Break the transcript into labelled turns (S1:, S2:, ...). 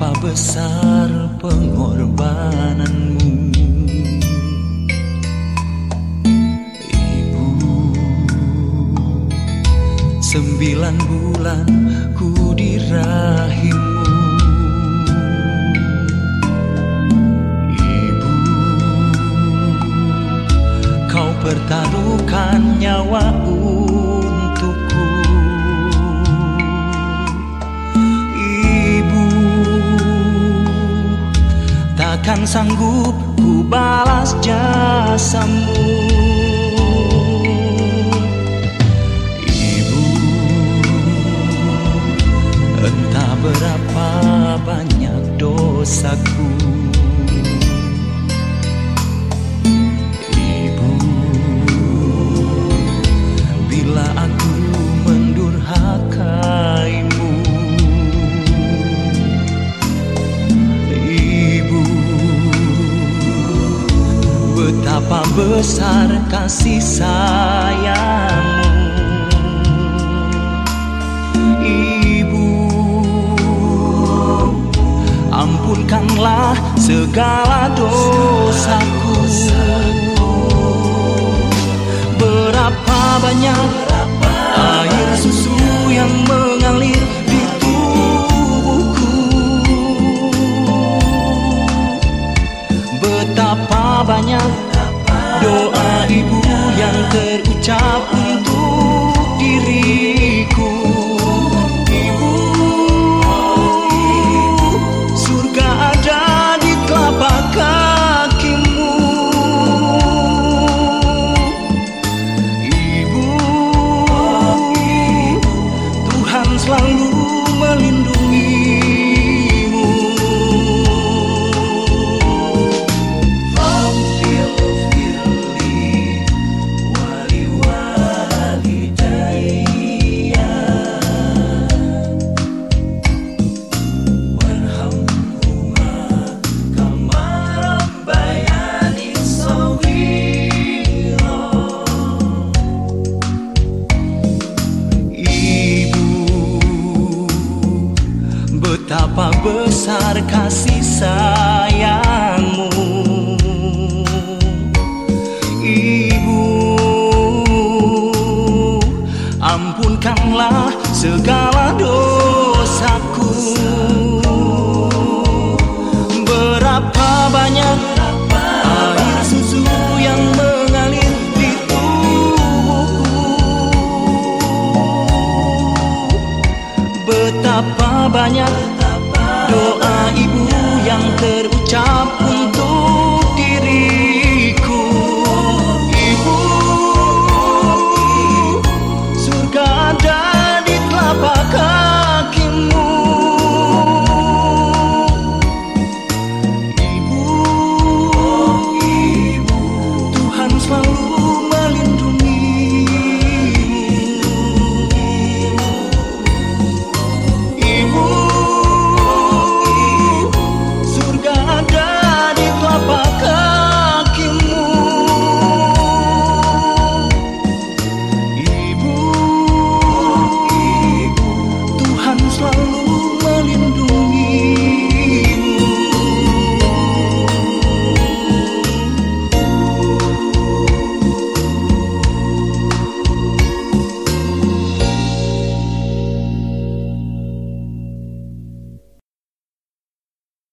S1: Betapa besar pengorbananmu, Ibu. 9 bulan ku di rahimmu, Ibu. Kau pertaruhkan nyawa untukku, takkan sanggup ku balas jasamu, Ibu. Entah berapa banyak dosaku, Ibu. Bila aku mendurhakaimu, betapa besar kasih sayangmu, Ibu. Ampunkanlah segala dosaku. Berapa banyak air susu yang mengalir di tubuhku, betapa banyak doa ibu yang terucap untuk diriku, Ibu. Surga ada di telapak kakimu, Ibu. Tuhan selalu melindungimu. Betapa besar kasih sayangmu, Ibu. Ampunkanlah segala dosaku. Berapa banyak air susu yang mengalir di tubuhku, betapa banyak doa ibu yang terucap